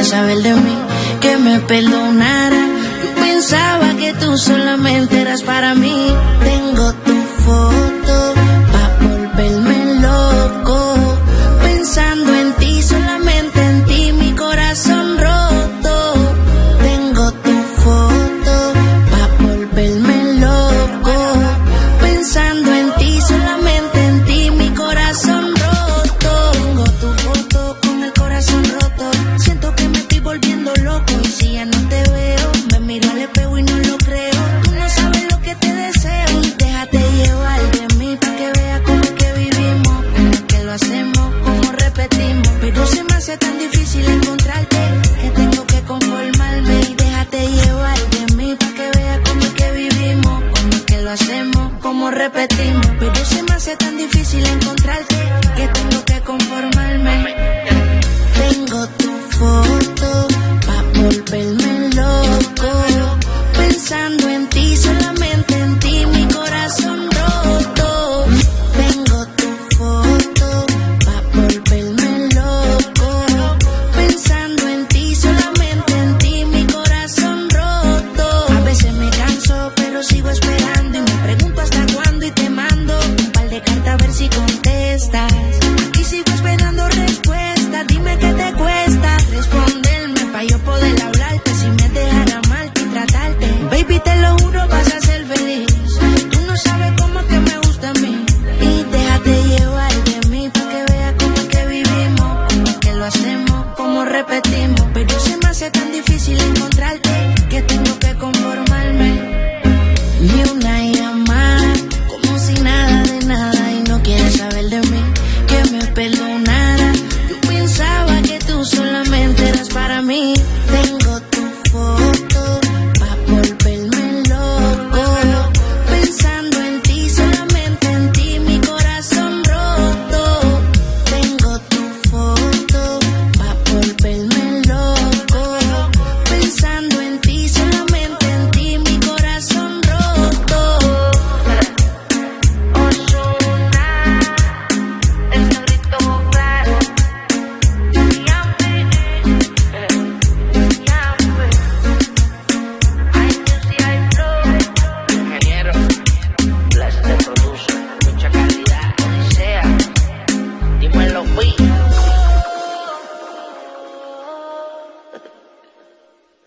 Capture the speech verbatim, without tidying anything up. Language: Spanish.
saber de mí, que me perdonara. Yo pensaba que tú solamente eras para mí. Tengo tu foto pa' volverme loco, pensando en ti, solamente en ti, mi corazón roto. Tengo tu foto pa' volverme loco, pensando en ti, solamente en ti, mi corazón roto. Tengo tu foto con el corazón roto, siento que me estoy volviendo loco. Y si ya no te veo, me miro al espejo y no lo creo. Tú no sabes lo que te deseo, y déjate llevar de mí pa' que veas cómo es que vivimos, cómo es que lo hacemos, cómo repetimos. Pero se me hace tan difícil encontrarte que tengo que conformarme. Y déjate llevar de mí pa' que veas cómo es que vivimos, cómo es que lo hacemos, cómo repetimos. Pero se me hace tan difícil encontrarte que tengo que conformarme. Tengo tu foto pa' volverme loco, pensando en ti, solamente en ti, mi corazón roto. Tengo tu foto pa' volverme loco, pensando en ti, solamente en ti, mi corazón roto. A veces me canso, pero sigo esperando y me pregunto hasta cuándo, y te mando un par de cartas a ver si contestas. Y sigo esperando respuesta, dime qué te cuesta responderme pa' yo poder hablarte, si me dejara mal y tratarte. Baby, te lo juro, vas a ser feliz. Tú no sabes cómo es que me gusta a mí. Y déjate llevar de mí pa' que veas cómo es que vivimos, cómo es que lo hacemos, cómo repetimos. Pero se me hace tan difícil encontrarte que tengo que conformarme. Ni una llamada, como si nada de nada, y no quieres saber de mí, que me perdonara. Yo pensaba que tú solamente eras para mí.